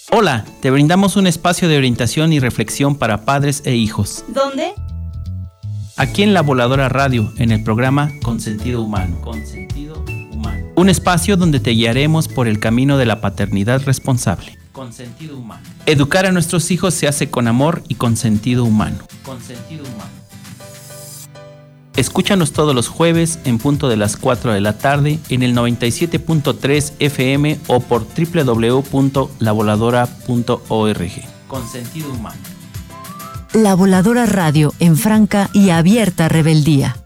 Hola, te brindamos un espacio de orientación y reflexión para padres e hijos. ¿Dónde? Aquí en La Voladora Radio, en el programa Consentido Humano. Un espacio donde te guiaremos por el camino de la paternidad responsable. Consentido Humano. Educar a nuestros hijos se hace con amor y con sentido humano. Escúchanos todos los jueves en punto de las 4 de la tarde en el 97.3 FM o por www.lavoladora.org. Con sentido humano. La Voladora Radio, en franca y abierta rebeldía.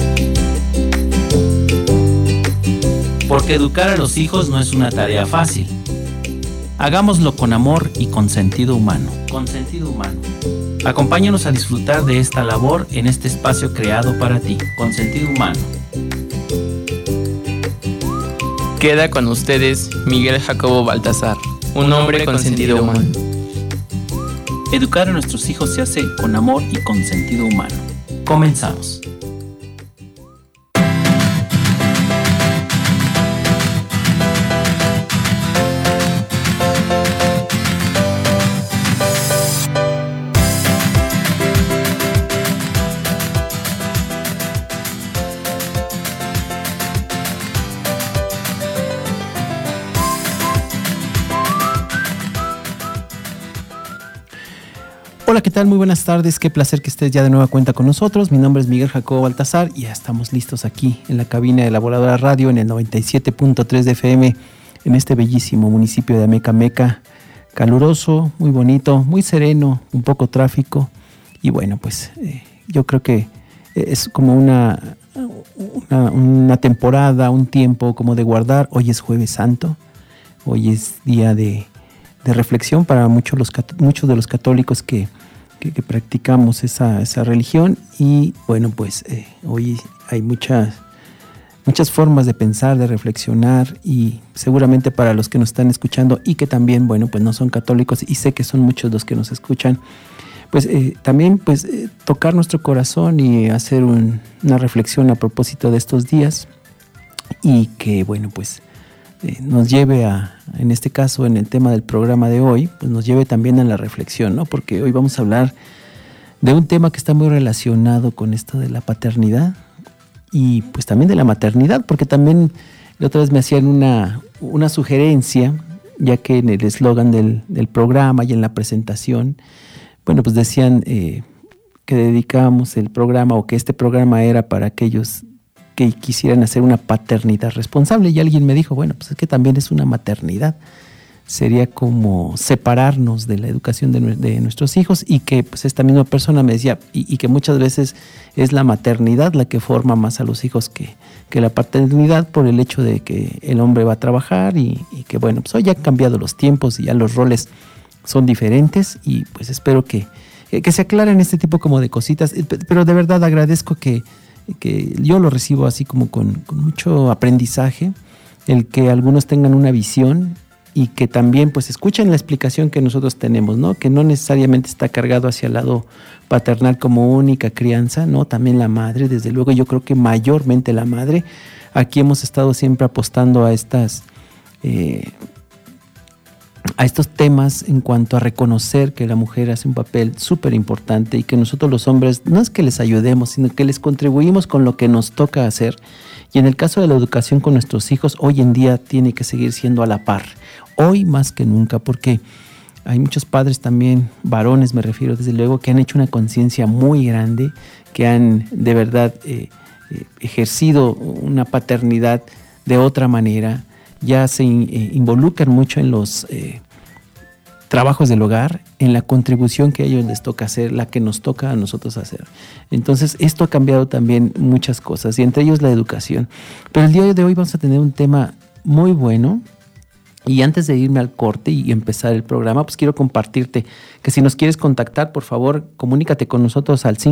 Porque educar a los hijos no es una tarea fácil. Hagámoslo con amor y con sentido humano. Acompáñanos a disfrutar de esta labor en este espacio creado para ti, con sentido humano. Queda con ustedes Miguel Jacobo Baltasar, un hombre con sentido humano. Educar a nuestros hijos se hace con amor y con sentido humano. Comenzamos. Hola, ¿qué tal? Muy buenas tardes. Qué placer que estés ya de nueva cuenta con nosotros. Mi nombre es Miguel Jacobo Baltasar y ya estamos listos aquí en la cabina de La Voladora Radio en el 97.3 de FM en este bellísimo municipio de Amecameca. Caluroso, muy bonito, muy sereno, un poco tráfico y bueno, pues yo creo que es como una temporada, un tiempo como de guardar. Hoy es Jueves Santo, hoy es día de reflexión para muchos de los católicos que practicamos esa religión y bueno, pues hoy hay muchas formas de pensar, de reflexionar y seguramente para los que nos están escuchando y que también, bueno, pues no son católicos y sé que son muchos los que nos escuchan, pues también pues tocar nuestro corazón y hacer una reflexión a propósito de estos días y que, bueno, pues nos lleve en este caso, en el tema del programa de hoy, pues nos lleve también a la reflexión, ¿no? Porque hoy vamos a hablar de un tema que está muy relacionado con esto de la paternidad y pues también de la maternidad, porque también la otra vez me hacían una sugerencia, ya que en el eslogan del programa y en la presentación, bueno, pues decían que dedicábamos el programa o que este programa era para aquellos que quisieran hacer una paternidad responsable y alguien me dijo, bueno, pues es que también es una maternidad, sería como separarnos de la educación de nuestros hijos y que pues esta misma persona me decía y que muchas veces es la maternidad la que forma más a los hijos que la paternidad por el hecho de que el hombre va a trabajar y que bueno, pues hoy ya han cambiado los tiempos y ya los roles son diferentes y pues espero que se aclaren este tipo como de cositas, pero de verdad agradezco que yo lo recibo así como con mucho aprendizaje, el que algunos tengan una visión y que también pues escuchen la explicación que nosotros tenemos, ¿no? Que no necesariamente está cargado hacia el lado paternal como única crianza, ¿no? También la madre, desde luego yo creo que mayormente la madre. Aquí hemos estado siempre apostando a estos temas en cuanto a reconocer que la mujer hace un papel súper importante y que nosotros los hombres no es que les ayudemos, sino que les contribuimos con lo que nos toca hacer. Y en el caso de la educación con nuestros hijos, hoy en día tiene que seguir siendo a la par, hoy más que nunca, porque hay muchos padres también, varones me refiero desde luego, que han hecho una conciencia muy grande, que han de verdad ejercido una paternidad de otra manera, ya se involucran mucho en los trabajos del hogar, en la contribución que a ellos les toca hacer, la que nos toca a nosotros hacer. Entonces, esto ha cambiado también muchas cosas, y entre ellos la educación. Pero el día de hoy vamos a tener un tema muy bueno, y antes de irme al corte y empezar el programa, pues quiero compartirte que si nos quieres contactar, por favor, comunícate con nosotros al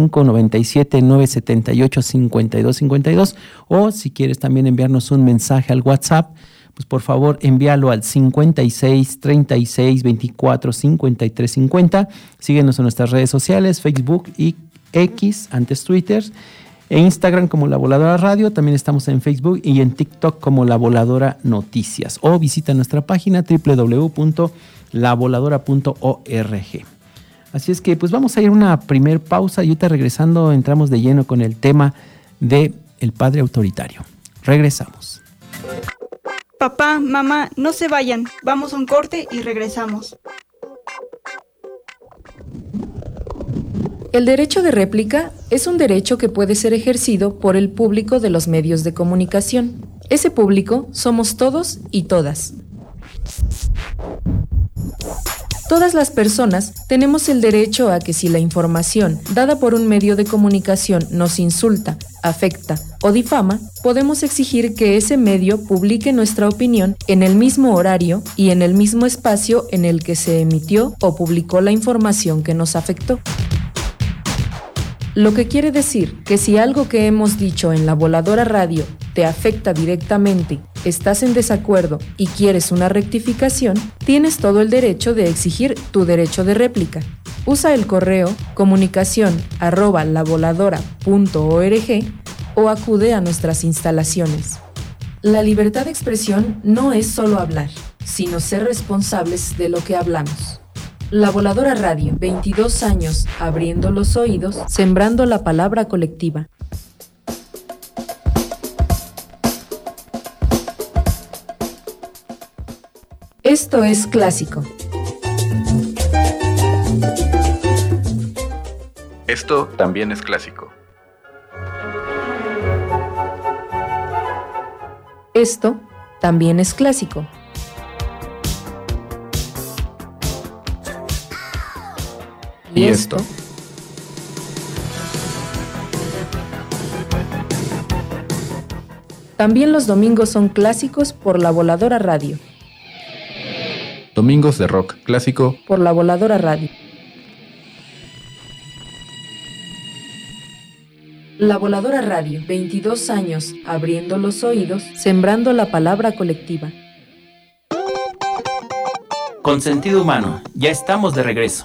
597-978-5252, o si quieres también enviarnos un mensaje al WhatsApp, pues por favor envíalo al 56 36 24 53 50. Síguenos en nuestras redes sociales, Facebook y X, antes Twitter, e Instagram como La Voladora Radio. También estamos en Facebook y en TikTok como La Voladora Noticias. O visita nuestra página lavoladora.org. Así es que pues vamos a ir a una primer pausa y ahorita regresando entramos de lleno con el tema de el padre autoritario. Regresamos. Papá, mamá, no se vayan. Vamos a un corte y regresamos. El derecho de réplica es un derecho que puede ser ejercido por el público de los medios de comunicación. Ese público somos todos y todas. Todas las personas tenemos el derecho a que si la información dada por un medio de comunicación nos insulta, afecta o difama, podemos exigir que ese medio publique nuestra opinión en el mismo horario y en el mismo espacio en el que se emitió o publicó la información que nos afectó. Lo que quiere decir que si algo que hemos dicho en La Voladora Radio te afecta directamente, estás en desacuerdo y quieres una rectificación, tienes todo el derecho de exigir tu derecho de réplica. Usa el correo comunicación@lavoladora.org o acude a nuestras instalaciones. La libertad de expresión no es solo hablar, sino ser responsables de lo que hablamos. La Voladora Radio, 22 años abriendo los oídos, sembrando la palabra colectiva. Esto es clásico. Esto también es clásico. Esto también es clásico. ¿Y esto? También los domingos son clásicos por La Voladora Radio. Domingos de rock clásico por La Voladora Radio. La Voladora Radio, 22 años abriendo los oídos, sembrando la palabra colectiva. Con sentido humano, ya estamos de regreso.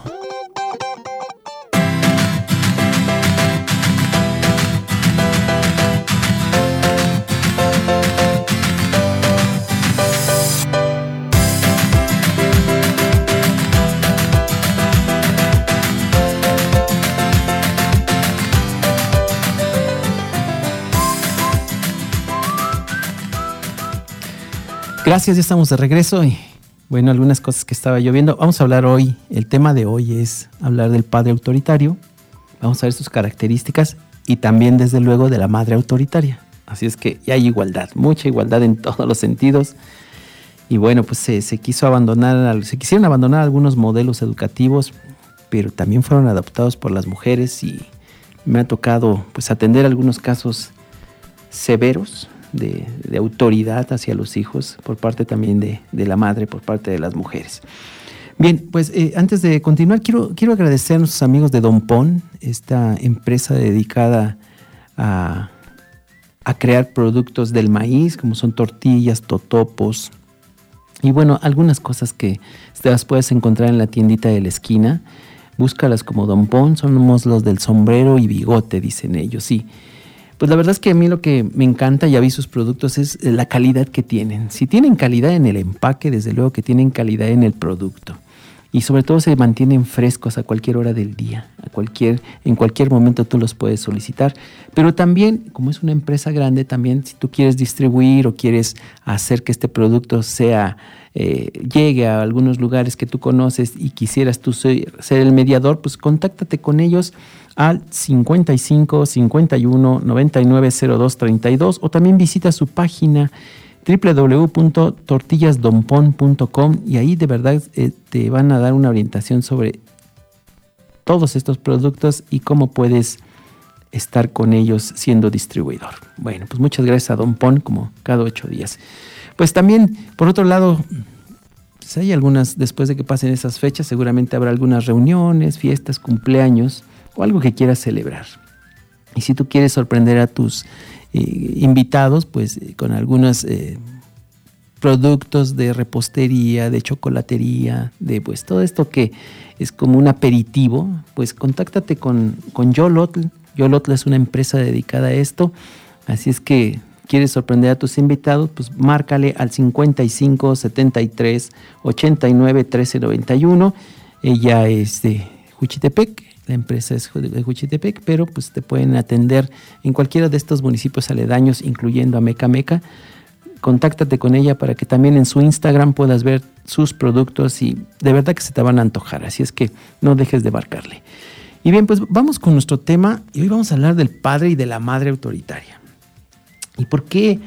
Gracias, ya estamos de regreso y bueno, algunas cosas que estaba yo viendo. Vamos a hablar hoy, el tema de hoy es hablar del padre autoritario. Vamos a ver sus características y también desde luego de la madre autoritaria. Así es que ya hay igualdad, mucha igualdad en todos los sentidos. Y bueno, pues se quisieron abandonar algunos modelos educativos, pero también fueron adoptados por las mujeres y me ha tocado pues atender algunos casos severos de autoridad hacia los hijos por parte también de la madre, por parte de las mujeres. Bien, pues antes de continuar, quiero agradecer a nuestros amigos de Don Pon, esta empresa dedicada a crear productos del maíz, como son tortillas, totopos, y bueno, algunas cosas que te las puedes encontrar en la tiendita de la esquina. Búscalas como Don Pon, somos los del sombrero y bigote, dicen ellos, sí. Pues la verdad es que a mí lo que me encanta, ya vi sus productos, es la calidad que tienen. Si tienen calidad en el empaque, desde luego que tienen calidad en el producto. Y sobre todo se mantienen frescos a cualquier hora del día. En cualquier momento tú los puedes solicitar. Pero también, como es una empresa grande, también si tú quieres distribuir o quieres hacer que este producto llegue a algunos lugares que tú conoces y quisieras tú ser el mediador, pues contáctate con ellos al 55 51 99 02 32 o también visita su página www.tortillasdonpon.com y ahí de verdad te van a dar una orientación sobre todos estos productos y cómo puedes estar con ellos siendo distribuidor. Bueno, pues muchas gracias a Don Pon, como cada 8 días. Pues también, por otro lado, pues hay algunas, después de que pasen esas fechas, seguramente habrá algunas reuniones, fiestas, cumpleaños o algo que quieras celebrar. Y si tú quieres sorprender a tus invitados, pues con algunos productos de repostería, de chocolatería, de pues todo esto que es como un aperitivo, pues contáctate con Yolotl. Yolotl es una empresa dedicada a esto, así es que quieres sorprender a tus invitados, pues márcale al 55 73 89 13 91. Ella es de Juchitepec, la empresa es de Juchitepec, pero pues te pueden atender en cualquiera de estos municipios aledaños, incluyendo a Meca. Contáctate con ella para que también en su Instagram puedas ver sus productos y de verdad que se te van a antojar, así es que no dejes de marcarle. Y bien, pues vamos con nuestro tema y hoy vamos a hablar del padre y de la madre autoritaria. ¿Y por qué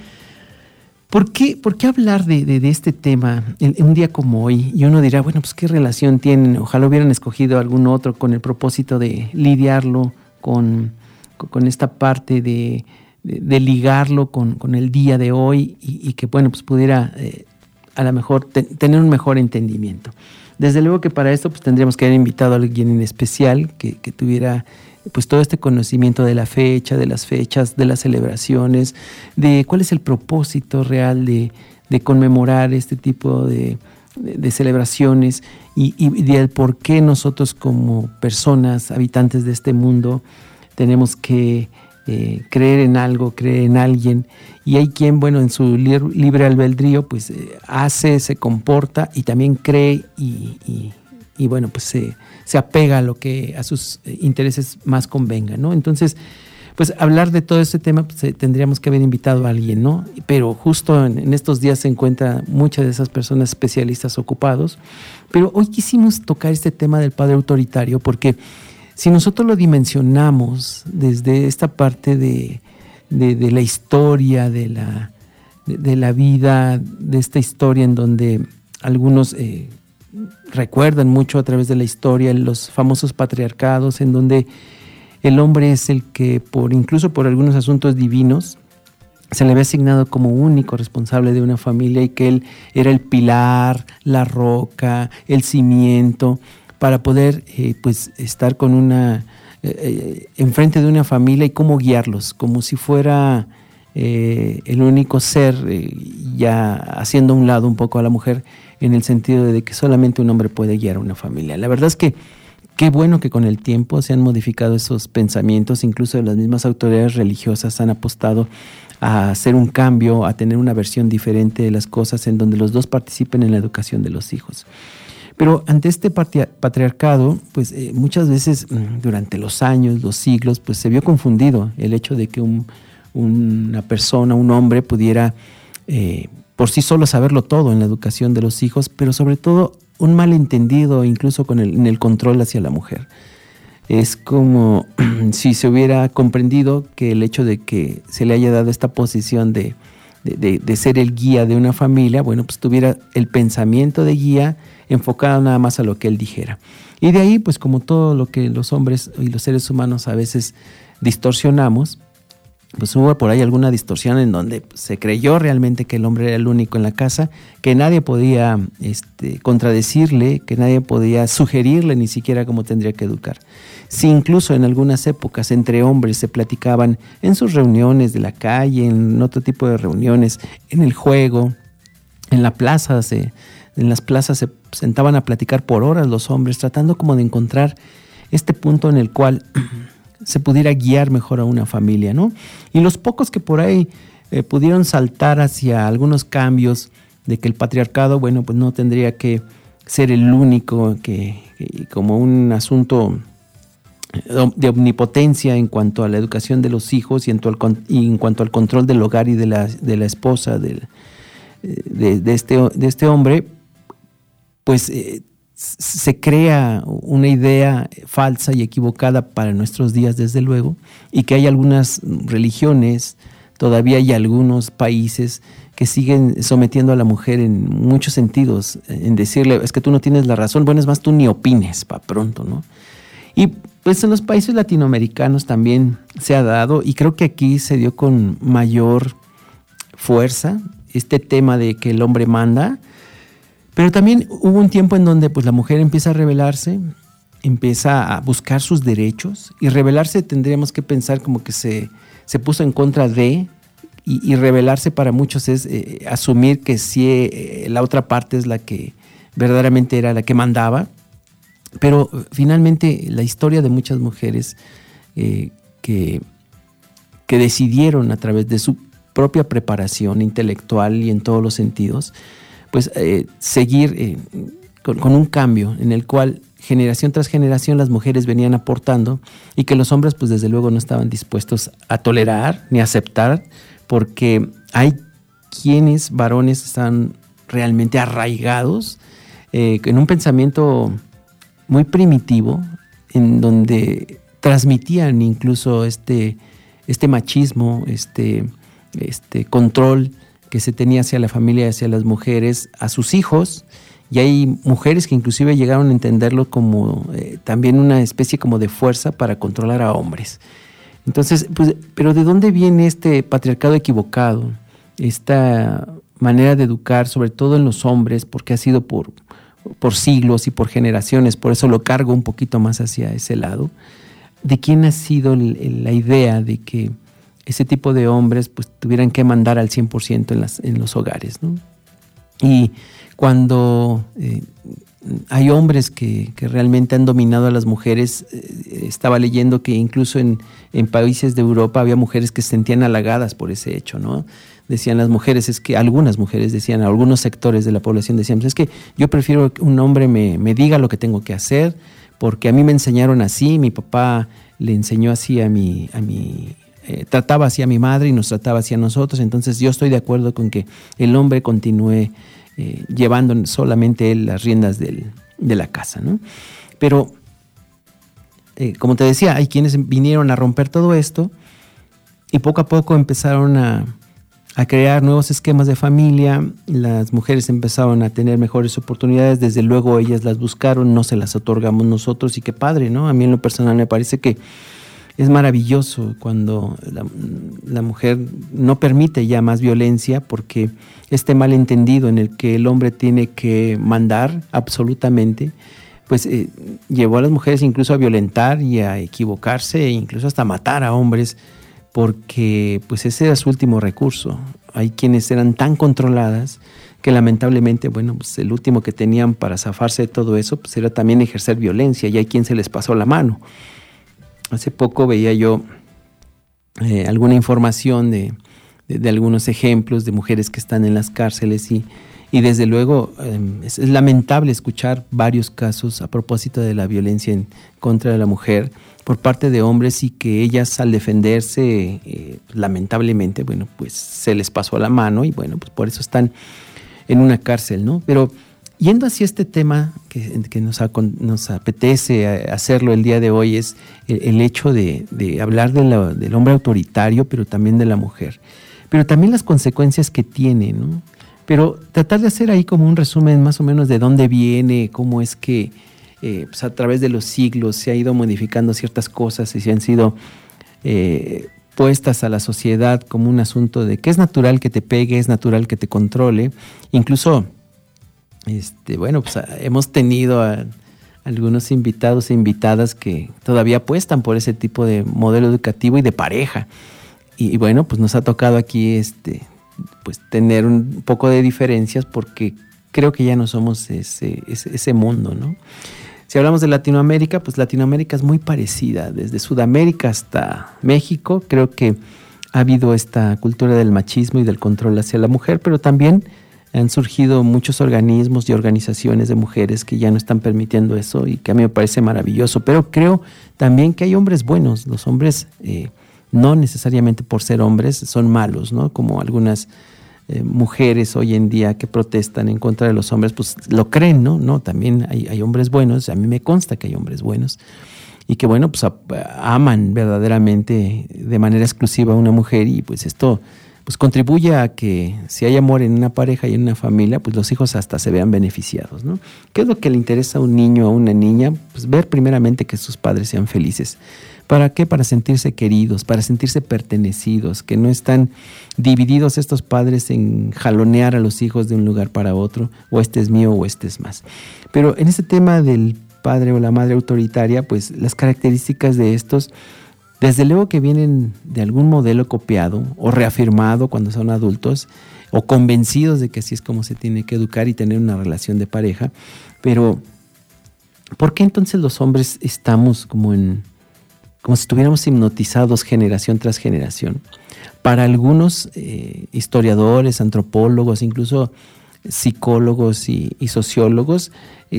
hablar de este tema en un día como hoy? Y uno dirá, bueno, pues ¿qué relación tienen? Ojalá hubieran escogido algún otro con el propósito de lidiarlo con esta parte de ligarlo con el día de hoy y que, bueno, pues pudiera a lo mejor tener un mejor entendimiento. Desde luego que para esto pues tendríamos que haber invitado a alguien en especial que tuviera pues todo este conocimiento de la fecha, de las fechas, de las celebraciones, de cuál es el propósito real de conmemorar este tipo de celebraciones y del por qué nosotros como personas, habitantes de este mundo, tenemos que creer en algo, creer en alguien. Y hay quien, bueno, en su libre albedrío, pues hace, se comporta y también cree y bueno, pues se apega a lo que a sus intereses más convenga, ¿no? Entonces, pues hablar de todo este tema, pues tendríamos que haber invitado a alguien, ¿no? Pero justo en estos días se encuentran muchas de esas personas especialistas ocupados. Pero hoy quisimos tocar este tema del padre autoritario porque si nosotros lo dimensionamos desde esta parte de la historia, de la vida, de esta historia en donde algunos recuerdan mucho a través de la historia los famosos patriarcados, en donde el hombre es el que incluso por algunos asuntos divinos se le había asignado como único responsable de una familia y que él era el pilar, la roca, el cimiento para poder pues estar con enfrente de una familia y cómo guiarlos, como si fuera el único ser, ya haciendo a un lado un poco a la mujer, en el sentido de que solamente un hombre puede guiar a una familia. La verdad es que qué bueno que con el tiempo se han modificado esos pensamientos, incluso las mismas autoridades religiosas han apostado a hacer un cambio, a tener una versión diferente de las cosas en donde los dos participen en la educación de los hijos. Pero ante este patriarcado, pues muchas veces durante los años, los siglos, pues se vio confundido el hecho de que una persona, un hombre pudiera por sí solo saberlo todo en la educación de los hijos, pero sobre todo un malentendido incluso en el control hacia la mujer. Es como si se hubiera comprendido que el hecho de que se le haya dado esta posición de ser el guía de una familia, bueno, pues tuviera el pensamiento de guía enfocado nada más a lo que él dijera. Y de ahí, pues como todo lo que los hombres y los seres humanos a veces distorsionamos, pues hubo por ahí alguna distorsión en donde se creyó realmente que el hombre era el único en la casa, que nadie podía contradecirle, que nadie podía sugerirle ni siquiera cómo tendría que educar. Si incluso en algunas épocas entre hombres se platicaban en sus reuniones de la calle, en otro tipo de reuniones, en el juego, en las plazas se sentaban a platicar por horas los hombres, tratando como de encontrar este punto en el cual se pudiera guiar mejor a una familia, ¿no? Y los pocos que por ahí pudieron saltar hacia algunos cambios de que el patriarcado, bueno, pues no tendría que ser el único, que como un asunto de omnipotencia en cuanto a la educación de los hijos y en cuanto al control del hogar y de la esposa de este hombre, pues se crea una idea falsa y equivocada para nuestros días, desde luego, y que hay algunas religiones, todavía hay algunos países que siguen sometiendo a la mujer en muchos sentidos, en decirle, es que tú no tienes la razón, bueno, es más, tú ni opines, pa' pronto, ¿no? Y pues en los países latinoamericanos también se ha dado, y creo que aquí se dio con mayor fuerza este tema de que el hombre manda. Pero también hubo un tiempo en donde pues la mujer empieza a rebelarse, empieza a buscar sus derechos, y rebelarse tendríamos que pensar como que se puso en contra de, y rebelarse para muchos es asumir que sí, la otra parte es la que verdaderamente era la que mandaba. Pero finalmente la historia de muchas mujeres que decidieron a través de su propia preparación intelectual y en todos los sentidos, pues seguir con un cambio en el cual generación tras generación las mujeres venían aportando y que los hombres pues desde luego no estaban dispuestos a tolerar ni a aceptar, porque hay quienes varones están realmente arraigados en un pensamiento muy primitivo, en donde transmitían incluso este machismo, este control que se tenía hacia la familia y hacia las mujeres, a sus hijos, y hay mujeres que inclusive llegaron a entenderlo como también una especie como de fuerza para controlar a hombres. Entonces, pues, pero ¿de dónde viene este patriarcado equivocado? Esta manera de educar, sobre todo en los hombres, porque ha sido por siglos y por generaciones, por eso lo cargo un poquito más hacia ese lado. ¿De quién ha sido la idea de que ese tipo de hombres pues tuvieran que mandar al 100% en los hogares, ¿no? Y cuando hay hombres que realmente han dominado a las mujeres, estaba leyendo que incluso en países de Europa había mujeres que se sentían halagadas por ese hecho, ¿no? Decían las mujeres, es que algunas mujeres decían, algunos sectores de la población decían, pues es que yo prefiero que un hombre me diga lo que tengo que hacer, porque a mí me enseñaron así, mi papá le enseñó así trataba así a mi madre y nos trataba así a nosotros, entonces yo estoy de acuerdo con que el hombre continúe llevando solamente él las riendas de la casa, ¿no? Pero, como te decía, hay quienes vinieron a romper todo esto y poco a poco empezaron a crear nuevos esquemas de familia, las mujeres empezaron a tener mejores oportunidades, desde luego ellas las buscaron, no se las otorgamos nosotros y qué padre, ¿no? A mí en lo personal me parece que es maravilloso cuando la mujer no permite ya más violencia, porque este malentendido en el que el hombre tiene que mandar absolutamente, pues llevó a las mujeres incluso a violentar y a equivocarse e incluso hasta matar a hombres, porque pues ese era su último recurso. Hay quienes eran tan controladas que lamentablemente, bueno, pues el último que tenían para zafarse de todo eso pues era también ejercer violencia, y hay quien se les pasó la mano. Hace poco veía yo alguna información de algunos ejemplos de mujeres que están en las cárceles y desde luego es lamentable escuchar varios casos a propósito de la violencia en contra de la mujer por parte de hombres, y que ellas al defenderse lamentablemente, bueno, pues se les pasó la mano y bueno, pues por eso están en una cárcel, ¿no? Pero yendo hacia este tema que nos apetece hacerlo el día de hoy, es el hecho de hablar del hombre autoritario, pero también de la mujer, pero también las consecuencias que tiene, ¿no? Pero tratar de hacer ahí como un resumen más o menos de dónde viene, cómo es que pues a través de los siglos se ha ido modificando ciertas cosas y se han sido puestas a la sociedad como un asunto de que es natural que te pegue, es natural que te controle. Incluso bueno, pues hemos tenido a algunos invitados e invitadas que todavía apuestan por ese tipo de modelo educativo y de pareja. Y bueno, pues nos ha tocado aquí pues tener un poco de diferencias, porque creo que ya no somos ese mundo, ¿no? Si hablamos de Latinoamérica, pues Latinoamérica es muy parecida, desde Sudamérica hasta México. Creo que ha habido esta cultura del machismo y del control hacia la mujer, pero también han surgido muchos organismos y organizaciones de mujeres que ya no están permitiendo eso, y que a mí me parece maravilloso. Pero creo también que hay hombres buenos. Los hombres no necesariamente por ser hombres son malos, ¿no? Como algunas mujeres hoy en día que protestan en contra de los hombres, pues lo creen, ¿no? No, también hay hombres buenos. A mí me consta que hay hombres buenos y que, bueno, pues aman verdaderamente de manera exclusiva a una mujer, y pues esto pues contribuye a que si hay amor en una pareja y en una familia, pues los hijos hasta se vean beneficiados, ¿no? ¿Qué es lo que le interesa a un niño o a una niña? Pues ver primeramente que sus padres sean felices. ¿Para qué? Para sentirse queridos, para sentirse pertenecidos, que no están divididos estos padres en jalonear a los hijos de un lugar para otro, o este es mío o este es más. Pero en este tema del padre o la madre autoritaria, pues las características de estos, desde luego que vienen de algún modelo copiado o reafirmado cuando son adultos, o convencidos de que así es como se tiene que educar y tener una relación de pareja. Pero ¿por qué entonces los hombres estamos como en como si estuviéramos hipnotizados generación tras generación. Para algunos historiadores, antropólogos, incluso psicólogos y sociólogos,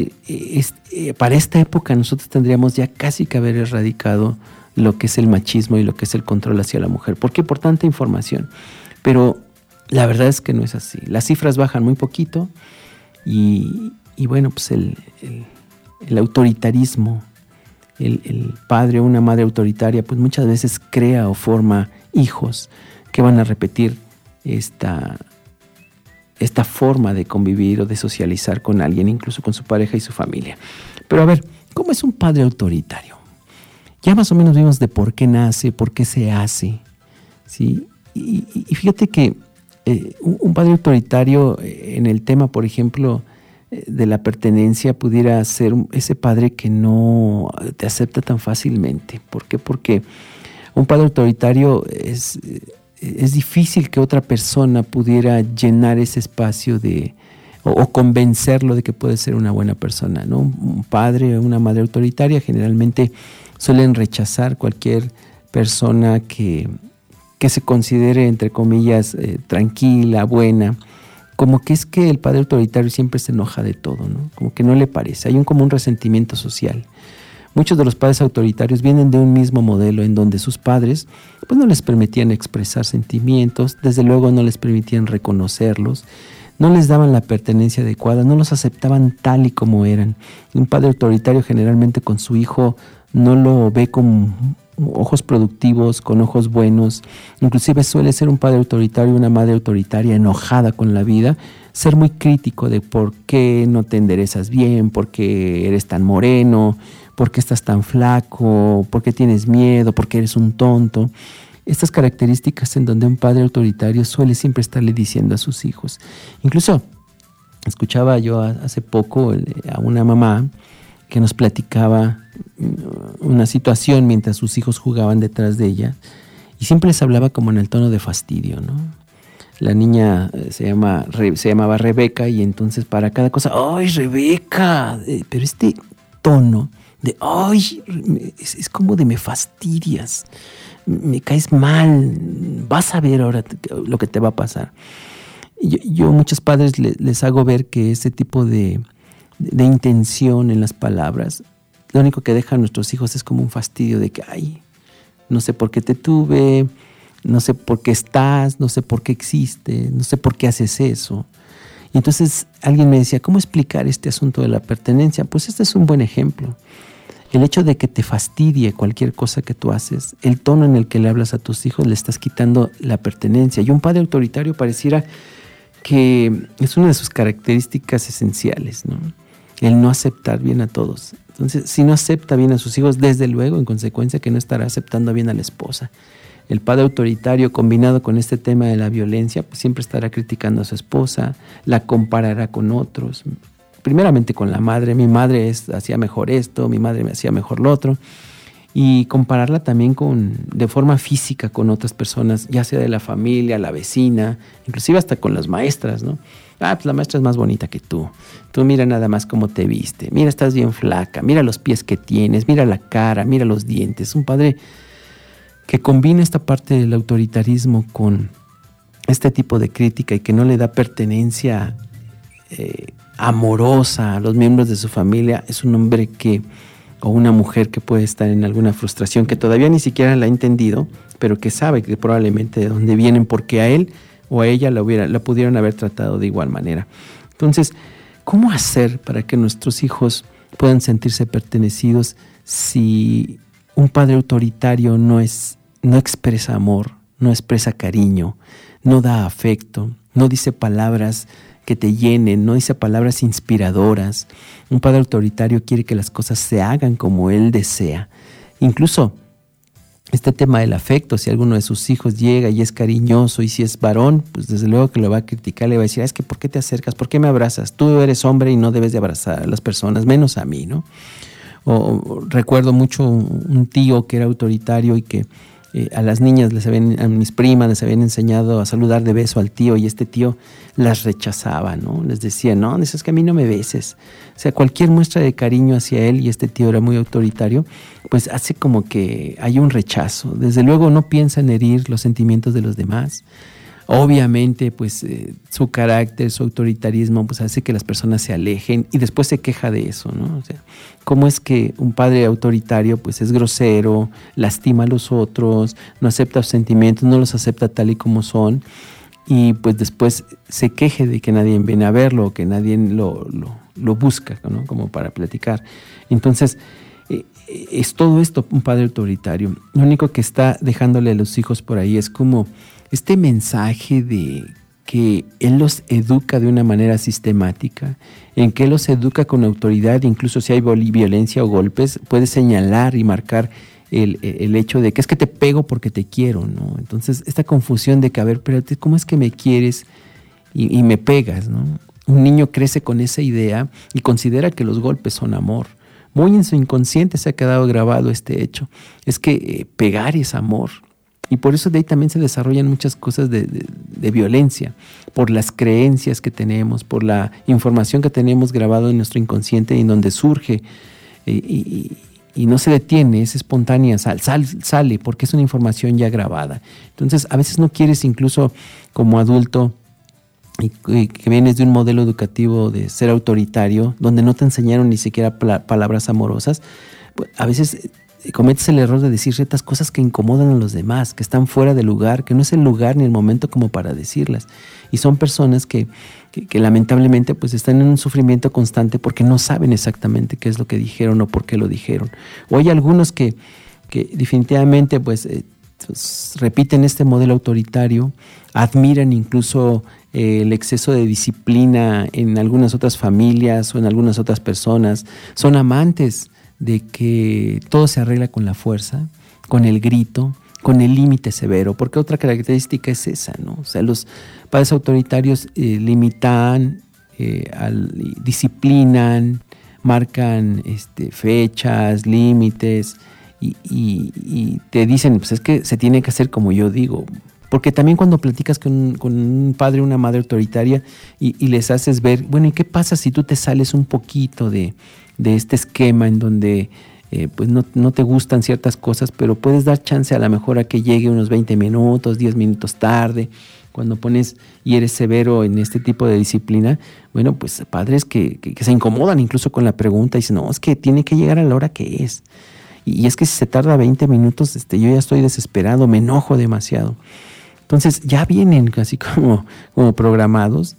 para esta época nosotros tendríamos ya casi que haber erradicado lo que es el machismo y lo que es el control hacia la mujer. ¿Por qué? Por tanta información. Pero la verdad es que no es así. Las cifras bajan muy poquito y bueno, pues el autoritarismo, el padre o una madre autoritaria, pues muchas veces crea o forma hijos que van a repetir esta forma de convivir o de socializar con alguien, incluso con su pareja y su familia. Pero a ver, ¿cómo es un padre autoritario? Ya más o menos vimos de por qué nace, por qué se hace, ¿sí? Y fíjate que un padre autoritario en el tema, por ejemplo, de la pertenencia, pudiera ser ese padre que no te acepta tan fácilmente. ¿Por qué? Porque un padre autoritario es difícil que otra persona pudiera llenar ese espacio o convencerlo de que puede ser una buena persona, ¿no? Un padre o una madre autoritaria generalmente suelen rechazar cualquier persona que se considere, entre comillas, tranquila, buena. Como que es que el padre autoritario siempre se enoja de todo, ¿no? Como que no le parece. Hay como un resentimiento social. Muchos de los padres autoritarios vienen de un mismo modelo en donde sus padres pues no les permitían expresar sentimientos, desde luego no les permitían reconocerlos, no les daban la pertenencia adecuada, no los aceptaban tal y como eran. Un padre autoritario generalmente con su hijo no lo ve con ojos productivos, con ojos buenos. Inclusive suele ser un padre autoritario, una madre autoritaria enojada con la vida, ser muy crítico de por qué no te enderezas bien, por qué eres tan moreno, por qué estás tan flaco, por qué tienes miedo, por qué eres un tonto. Estas características en donde un padre autoritario suele siempre estarle diciendo a sus hijos. Incluso escuchaba yo hace poco a una mamá que nos platicaba una situación mientras sus hijos jugaban detrás de ella y siempre les hablaba como en el tono de fastidio, ¿no? La niña se llamaba Rebeca y entonces para cada cosa, ¡ay, Rebeca! Pero este tono de, ¡ay! Es como de me fastidias, me caes mal, vas a ver ahora lo que te va a pasar. Yo a muchos padres les hago ver que ese tipo de intención en las palabras, lo único que dejan nuestros hijos es como un fastidio de que, ay, no sé por qué te tuve, no sé por qué estás, no sé por qué existes, no sé por qué haces eso. Y entonces alguien me decía, ¿cómo explicar este asunto de la pertenencia? Pues este es un buen ejemplo. El hecho de que te fastidie cualquier cosa que tú haces, el tono en el que le hablas a tus hijos, le estás quitando la pertenencia. Y un padre autoritario pareciera que es una de sus características esenciales, ¿no? El no aceptar bien a todos. Entonces, si no acepta bien a sus hijos, desde luego, en consecuencia, que no estará aceptando bien a la esposa. El padre autoritario, combinado con este tema de la violencia, pues siempre estará criticando a su esposa, la comparará con otros, primeramente con la madre. Mi madre hacía mejor esto, mi madre me hacía mejor lo otro, y compararla también de forma física con otras personas, ya sea de la familia, la vecina, inclusive hasta con las maestras, ¿no? Ah, pues la maestra es más bonita que tú. Tú mira nada más cómo te viste. Mira, estás bien flaca. Mira los pies que tienes. Mira la cara. Mira los dientes. Un padre que combina esta parte del autoritarismo con este tipo de crítica y que no le da pertenencia amorosa a los miembros de su familia, es un hombre o una mujer que puede estar en alguna frustración, que todavía ni siquiera la ha entendido, pero que sabe que probablemente de dónde vienen, porque a él o a ella la pudieron haber tratado de igual manera. Entonces, ¿cómo hacer para que nuestros hijos puedan sentirse pertenecidos si un padre autoritario no expresa amor, no expresa cariño, no da afecto, no dice palabras que te llenen, no dice palabras inspiradoras? Un padre autoritario quiere que las cosas se hagan como él desea. Incluso este tema del afecto, si alguno de sus hijos llega y es cariñoso, y si es varón, pues desde luego que lo va a criticar, le va a decir, es que ¿por qué te acercas? ¿Por qué me abrazas? Tú eres hombre y no debes de abrazar a las personas, menos a mí, ¿no? O recuerdo mucho un tío que era autoritario y que a las niñas, a mis primas les habían enseñado a saludar de beso al tío y este tío las rechazaba, ¿no? Les decía, no, es que a mí no me beses. O sea, cualquier muestra de cariño hacia él, y este tío era muy autoritario, pues hace como que hay un rechazo. Desde luego no piensa en herir los sentimientos de los demás. Obviamente, pues su carácter, su autoritarismo, pues hace que las personas se alejen y después se queja de eso, ¿no? O sea, ¿cómo es que un padre autoritario, pues es grosero, lastima a los otros, no acepta los sentimientos, no los acepta tal y como son, y pues después se queje de que nadie viene a verlo, que nadie lo busca, ¿no? Como para platicar. Entonces, es todo esto un padre autoritario. Lo único que está dejándole a los hijos por ahí es como este mensaje de que él los educa de una manera sistemática, en que él los educa con autoridad, incluso si hay violencia o golpes, puede señalar y marcar el hecho de que es que te pego porque te quiero, ¿no? Entonces, esta confusión de que, a ver, pero ¿cómo es que me quieres y me pegas, ¿no? Un niño crece con esa idea y considera que los golpes son amor. Muy en su inconsciente se ha quedado grabado este hecho. Es que pegar es amor. Y por eso de ahí también se desarrollan muchas cosas de violencia, por las creencias que tenemos, por la información que tenemos grabado en nuestro inconsciente y en donde surge y no se detiene, es espontánea, sale porque es una información ya grabada. Entonces a veces no quieres, incluso como adulto, y que vienes de un modelo educativo de ser autoritario, donde no te enseñaron ni siquiera palabras amorosas, pues a veces cometes el error de decir ciertas cosas que incomodan a los demás, que están fuera de lugar, que no es el lugar ni el momento como para decirlas. Y son personas que lamentablemente pues están en un sufrimiento constante porque no saben exactamente qué es lo que dijeron o por qué lo dijeron. O hay algunos que definitivamente pues repiten este modelo autoritario, admiran incluso el exceso de disciplina en algunas otras familias o en algunas otras personas, son amantes de que todo se arregla con la fuerza, con el grito, con el límite severo, porque otra característica es esa, ¿no? O sea, los padres autoritarios limitan, disciplinan, marcan fechas, límites y te dicen, pues es que se tiene que hacer como yo digo. Porque también cuando platicas con un padre o una madre autoritaria y les haces ver, bueno, ¿y qué pasa si tú te sales un poquito de este esquema en donde pues no te gustan ciertas cosas, pero puedes dar chance a lo mejor a que llegue unos 20 minutos, 10 minutos tarde, cuando pones y eres severo en este tipo de disciplina? Bueno, pues padres que se incomodan incluso con la pregunta y dicen, no, es que tiene que llegar a la hora que es. Y es que si se tarda 20 minutos, yo ya estoy desesperado, me enojo demasiado. Entonces ya vienen casi como programados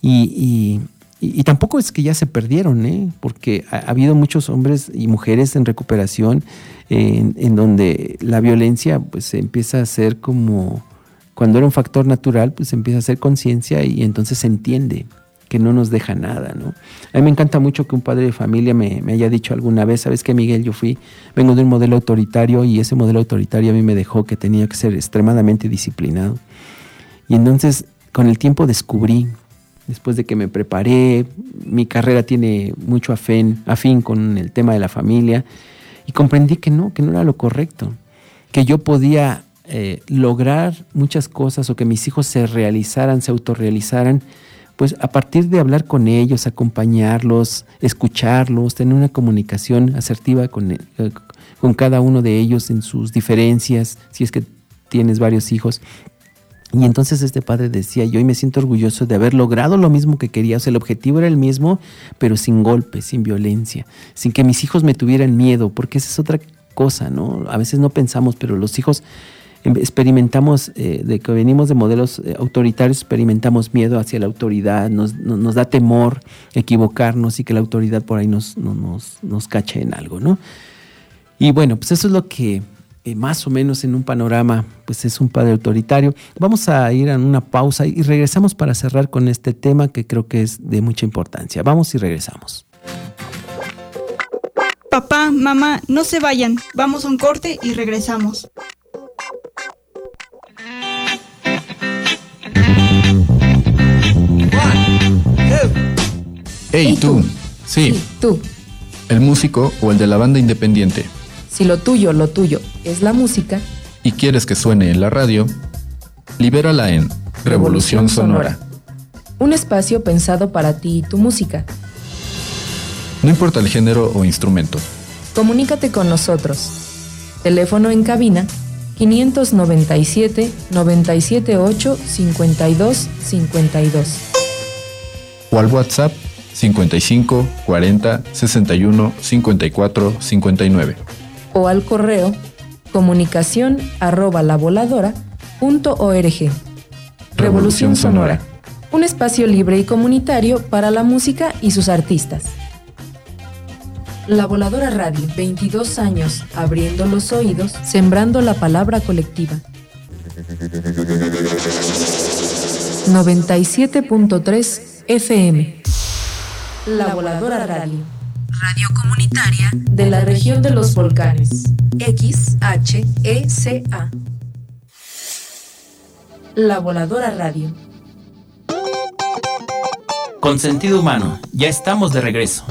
y tampoco es que ya se perdieron, porque ha habido muchos hombres y mujeres en recuperación en donde la violencia pues se empieza a hacer como, cuando era un factor natural, pues se empieza a hacer conciencia y entonces se entiende que no nos deja nada, ¿no? A mí me encanta mucho que un padre de familia me haya dicho alguna vez, ¿sabes qué, Miguel? Vengo de un modelo autoritario y ese modelo autoritario a mí me dejó que tenía que ser extremadamente disciplinado. Y entonces, con el tiempo descubrí, después de que me preparé, mi carrera tiene mucho afín con el tema de la familia, y comprendí que no era lo correcto, que yo podía lograr muchas cosas o que mis hijos se autorrealizaran, pues a partir de hablar con ellos, acompañarlos, escucharlos, tener una comunicación asertiva con cada uno de ellos en sus diferencias, si es que tienes varios hijos. Y entonces este padre decía, yo hoy me siento orgulloso de haber logrado lo mismo que quería. O sea, el objetivo era el mismo, pero sin golpes, sin violencia, sin que mis hijos me tuvieran miedo, porque esa es otra cosa, ¿no? A veces no pensamos, pero los hijos experimentamos, de que venimos de modelos autoritarios, experimentamos miedo hacia la autoridad, nos da temor equivocarnos y que la autoridad por ahí nos cache en algo, ¿no? Y bueno, pues eso es lo que más o menos en un panorama pues es un padre autoritario. Vamos a ir a una pausa y regresamos para cerrar con este tema que creo que es de mucha importancia. Vamos y regresamos. Papá, mamá, no se vayan. Vamos a un corte y regresamos. Hey, tú. Sí, tú. El músico o el de la banda independiente. Si lo tuyo es la música, y quieres que suene en la radio, libérala en Revolución Sonora. Un espacio pensado para ti y tu música. No importa el género o instrumento. Comunícate con nosotros. Teléfono en cabina 597-8-52-52. O al WhatsApp 55 40 61 54 59. O al correo comunicación@lavoladora.org. Revolución Sonora. Un espacio libre y comunitario para la música y sus artistas. La Voladora Radio, 22 años, abriendo los oídos, sembrando la palabra colectiva. 97.3 FM. La Voladora Radio. Radio comunitaria de la región de los volcanes. XHECA. La Voladora Radio. Con sentido humano, ya estamos de regreso.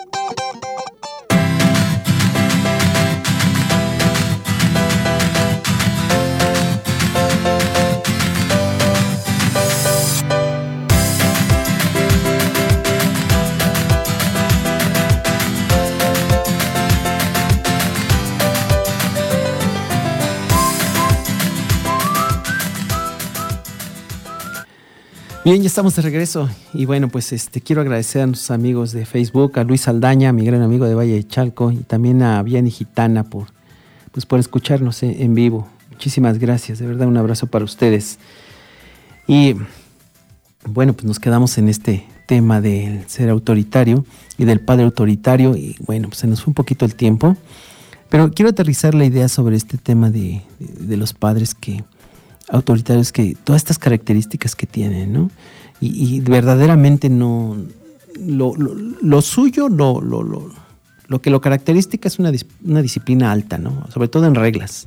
Bien, ya estamos de regreso y bueno, pues quiero agradecer a nuestros amigos de Facebook, a Luis Saldaña, mi gran amigo de Valle de Chalco, y también a Vianney Gitana por escucharnos en vivo. Muchísimas gracias, de verdad un abrazo para ustedes. Y bueno, pues nos quedamos en este tema del ser autoritario y del padre autoritario y bueno, pues se nos fue un poquito el tiempo, pero quiero aterrizar la idea sobre este tema de los padres autoritarios, que todas estas características que tienen, ¿no? Y verdaderamente no lo suyo, lo que lo caracteriza es una disciplina alta, ¿no? Sobre todo en reglas.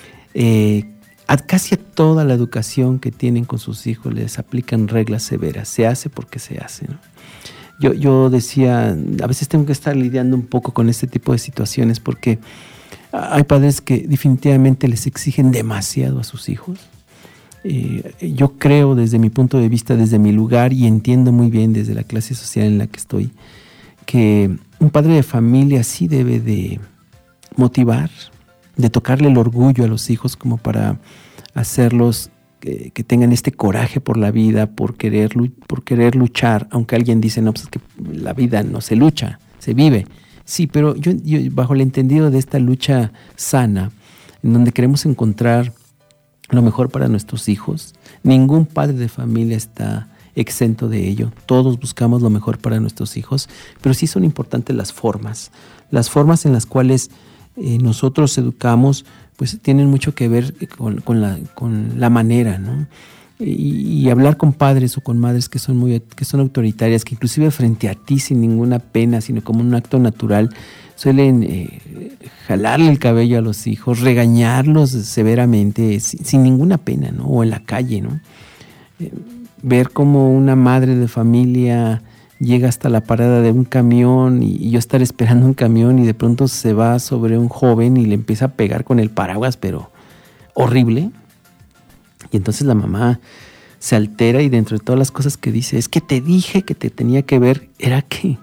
Casi a toda la educación que tienen con sus hijos les aplican reglas severas. Se hace porque se hace, ¿no? Yo decía, a veces tengo que estar lidiando un poco con este tipo de situaciones porque hay padres que definitivamente les exigen demasiado a sus hijos. Yo creo desde mi punto de vista, desde mi lugar, y entiendo muy bien desde la clase social en la que estoy, que un padre de familia sí debe de motivar, de tocarle el orgullo a los hijos como para hacerlos que tengan este coraje por la vida, por querer luchar, aunque alguien dice, no, pues es que la vida no se lucha, se vive. Sí, pero yo bajo el entendido de esta lucha sana, en donde queremos encontrar lo mejor para nuestros hijos. Ningún padre de familia está exento de ello. Todos buscamos lo mejor para nuestros hijos, pero sí son importantes las formas en las cuales nosotros educamos, pues tienen mucho que ver con la manera, ¿no? Y hablar con padres o con madres que son autoritarias, que inclusive frente a ti sin ninguna pena, sino como un acto natural, suelen jalarle el cabello a los hijos, regañarlos severamente, sin ninguna pena, ¿no? O en la calle, ¿no? Ver cómo una madre de familia llega hasta la parada de un camión y yo estar esperando un camión y de pronto se va sobre un joven y le empieza a pegar con el paraguas, pero horrible. Y entonces la mamá se altera y dentro de todas las cosas que dice, es que te dije que te tenía que ver, eran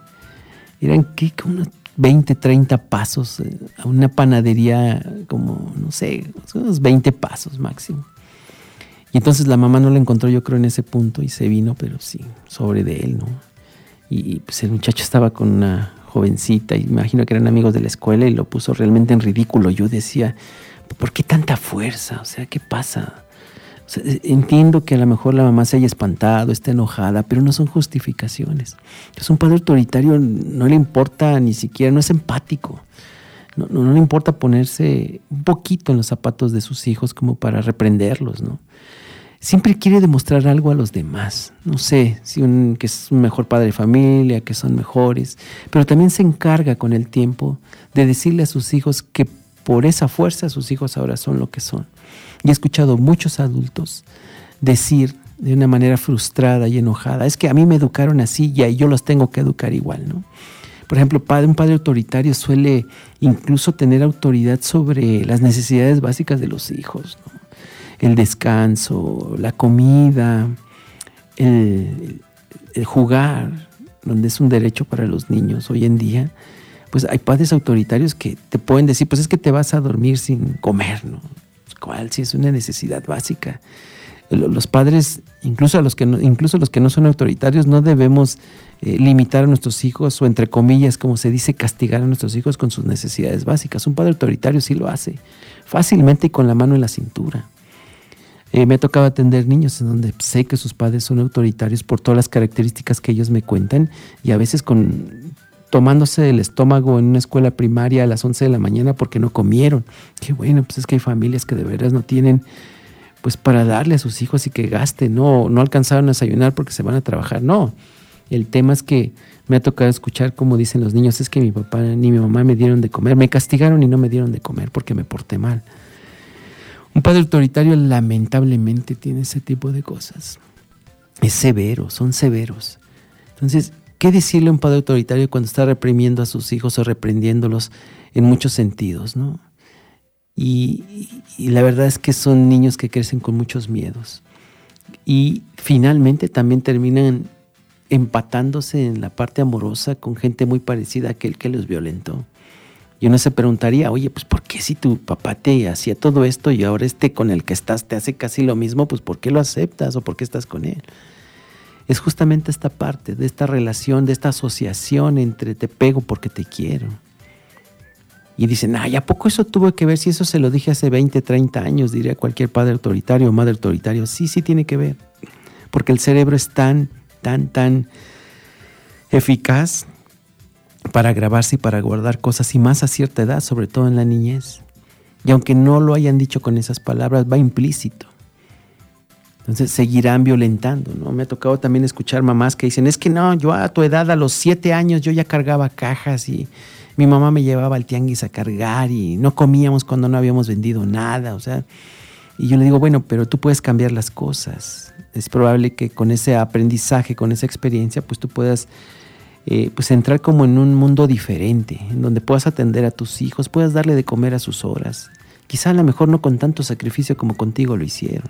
unos 20, 30 pasos a una panadería, como, no sé, unos 20 pasos máximo. Y entonces la mamá no la encontró, yo creo, en ese punto y se vino, pero sí, sobre de él, ¿no? Y pues el muchacho estaba con una jovencita, y me imagino que eran amigos de la escuela, y lo puso realmente en ridículo. Yo decía, ¿por qué tanta fuerza? O sea, ¿qué pasa? O sea, entiendo que a lo mejor la mamá se haya espantado, está enojada, pero no son justificaciones. Es un padre autoritario, no le importa ni siquiera, no es empático. No le importa ponerse un poquito en los zapatos de sus hijos como para reprenderlos, ¿no? Siempre quiere demostrar algo a los demás. No sé, que es un mejor padre de familia, que son mejores, pero también se encarga con el tiempo de decirle a sus hijos que por esa fuerza sus hijos ahora son lo que son. Y he escuchado muchos adultos decir de una manera frustrada y enojada, es que a mí me educaron así y yo los tengo que educar igual, ¿no? Por ejemplo, un padre autoritario suele incluso tener autoridad sobre las necesidades básicas de los hijos, ¿no? El descanso, la comida, el jugar, donde es un derecho para los niños hoy en día. Pues hay padres autoritarios que te pueden decir, pues es que te vas a dormir sin comer, ¿no? ¿Cuál? Si es una necesidad básica. Los padres, incluso los que no son autoritarios, no debemos limitar a nuestros hijos o, entre comillas, como se dice, castigar a nuestros hijos con sus necesidades básicas. Un padre autoritario sí lo hace, fácilmente y con la mano en la cintura. Me ha tocado atender niños en donde sé que sus padres son autoritarios por todas las características que ellos me cuentan, y a veces tomándose el estómago en una escuela primaria a las 11 de la mañana porque no comieron. Qué bueno, pues es que hay familias que de veras no tienen pues para darle a sus hijos y que gasten, no alcanzaron a desayunar porque se van a trabajar. No, el tema es que me ha tocado escuchar como dicen los niños, es que mi papá ni mi mamá me dieron de comer, me castigaron y no me dieron de comer porque me porté mal. Un padre autoritario lamentablemente tiene ese tipo de cosas. Es severo, son severos. Entonces, ¿qué decirle a un padre autoritario cuando está reprimiendo a sus hijos o reprendiéndolos en muchos sentidos, ¿no? Y la verdad es que son niños que crecen con muchos miedos. Y finalmente también terminan empatándose en la parte amorosa con gente muy parecida a aquel que los violentó. Y uno se preguntaría, oye, pues ¿por qué si tu papá te hacía todo esto y ahora con el que estás te hace casi lo mismo, pues ¿por qué lo aceptas o por qué estás con él? Es justamente esta parte de esta relación, de esta asociación entre te pego porque te quiero. Y dicen, ¿a poco eso tuvo que ver? Si eso se lo dije hace 20, 30 años, diría cualquier padre autoritario o madre autoritario. Sí tiene que ver. Porque el cerebro es tan eficaz para grabarse y para guardar cosas, y más a cierta edad, sobre todo en la niñez. Y aunque no lo hayan dicho con esas palabras, va implícito. Entonces seguirán violentando, ¿no? Me ha tocado también escuchar mamás que dicen, es que no, yo a tu edad, a los 7 años, yo ya cargaba cajas y mi mamá me llevaba al tianguis a cargar y no comíamos cuando no habíamos vendido nada, o sea. Y yo le digo, bueno, pero tú puedes cambiar las cosas. Es probable que con ese aprendizaje, con esa experiencia, pues tú puedas pues entrar como en un mundo diferente, en donde puedas atender a tus hijos, puedas darle de comer a sus horas. Quizá a lo mejor no con tanto sacrificio como contigo lo hicieron.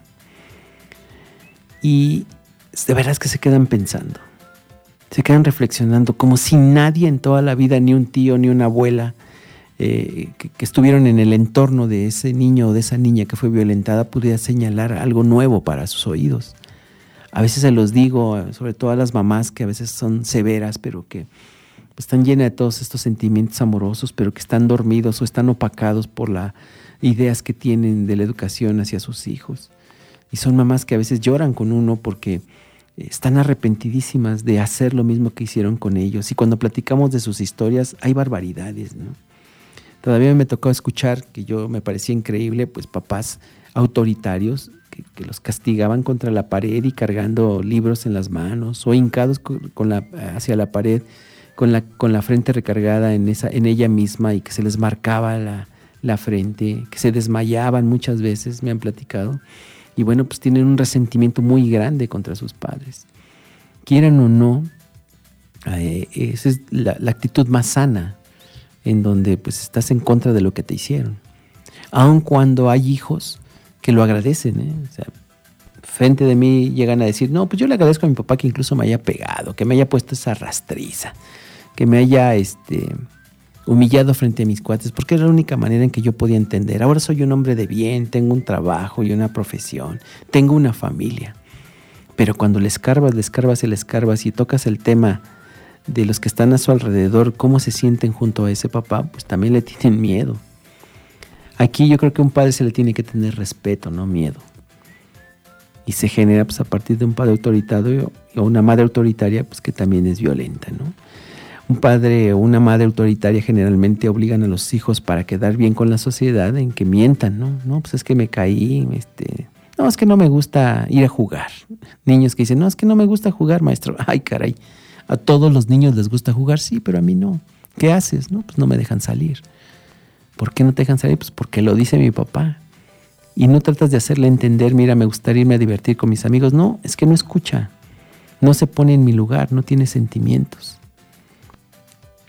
Y de verdad es que se quedan pensando, se quedan reflexionando, como si nadie en toda la vida, ni un tío, ni una abuela, que estuvieron en el entorno de ese niño o de esa niña que fue violentada, pudiera señalar algo nuevo para sus oídos. A veces se los digo, sobre todo a las mamás que a veces son severas, pero que pues, están llenas de todos estos sentimientos amorosos, pero que están dormidos o están opacados por las ideas que tienen de la educación hacia sus hijos. Y son mamás que a veces lloran con uno porque están arrepentidísimas de hacer lo mismo que hicieron con ellos. Y cuando platicamos de sus historias, hay barbaridades, ¿no? Todavía me tocó escuchar, que yo me parecía increíble, pues papás autoritarios que los castigaban contra la pared y cargando libros en las manos, o hincados hacia la pared con la frente recargada en ella misma, y que se les marcaba la frente, que se desmayaban muchas veces, me han platicado. Y bueno, pues tienen un resentimiento muy grande contra sus padres. Quieran o no, esa es la actitud más sana, en donde pues estás en contra de lo que te hicieron. Aun cuando hay hijos que lo agradecen, O sea, frente de mí llegan a decir, no, pues yo le agradezco a mi papá que incluso me haya pegado, que me haya puesto esa rastriza, que me haya humillado frente a mis cuates, porque era la única manera en que yo podía entender. Ahora soy un hombre de bien, tengo un trabajo y una profesión, tengo una familia. Pero cuando le escarbas y tocas el tema de los que están a su alrededor, cómo se sienten junto a ese papá, pues también le tienen miedo. Aquí yo creo que a un padre se le tiene que tener respeto, no miedo. Y se genera pues a partir de un padre autoritario o una madre autoritaria, pues que también es violenta, ¿no? Un padre o una madre autoritaria generalmente obligan a los hijos para quedar bien con la sociedad en que mientan, ¿no? No, pues es que me caí, no, es que no me gusta ir a jugar. Niños que dicen, no, es que no me gusta jugar, maestro. Ay, caray, a todos los niños les gusta jugar, sí, pero a mí no. ¿Qué haces? No, pues no me dejan salir. ¿Por qué no te dejan salir? Pues porque lo dice mi papá. Y no tratas de hacerle entender, mira, me gustaría irme a divertir con mis amigos. No, es que no escucha. No se pone en mi lugar, no tiene sentimientos.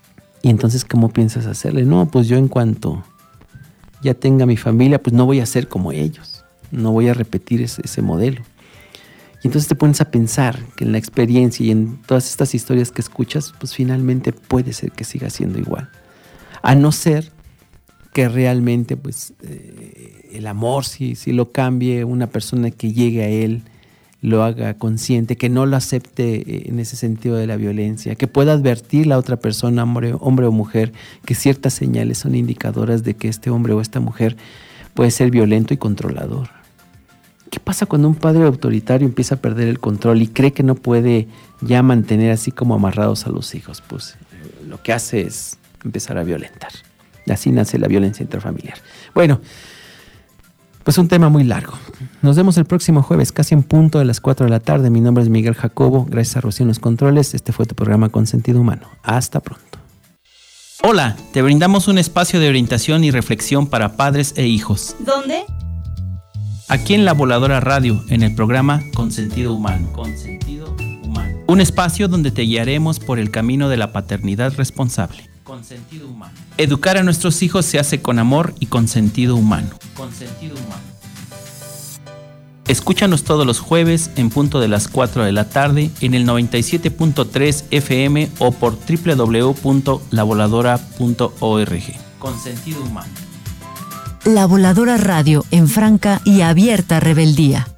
Y entonces, ¿cómo piensas hacerle? No, pues yo en cuanto ya tenga mi familia, pues no voy a ser como ellos. No voy a repetir ese modelo. Y entonces te pones a pensar que en la experiencia y en todas estas historias que escuchas, pues finalmente puede ser que siga siendo igual. A no ser que realmente pues el amor sí lo cambie, una persona que llegue a él, lo haga consciente, que no lo acepte en ese sentido de la violencia, que pueda advertir a otra persona, hombre o mujer, que ciertas señales son indicadoras de que este hombre o esta mujer puede ser violento y controlador. ¿Qué pasa cuando un padre autoritario empieza a perder el control y cree que no puede ya mantener así como amarrados a los hijos? Pues lo que hace es empezar a violentar. Así nace la violencia intrafamiliar. Bueno, pues un tema muy largo. Nos vemos el próximo jueves, casi en punto de las 4 de la tarde. Mi nombre es Miguel Jacobo. Gracias a Rocío en los controles. Este fue tu programa Consentido Humano. Hasta pronto. Hola, te brindamos un espacio de orientación y reflexión para padres e hijos. ¿Dónde? Aquí en La Voladora Radio, en el programa Consentido Humano. Consentido Humano. Un espacio donde te guiaremos por el camino de la paternidad responsable. Consentido Humano. Educar a nuestros hijos se hace con amor y con sentido humano. Consentido Humano. Escúchanos todos los jueves en punto de las 4 de la tarde en el 97.3 FM o por www.lavoladora.org. Consentido Humano. La Voladora Radio en franca y abierta rebeldía.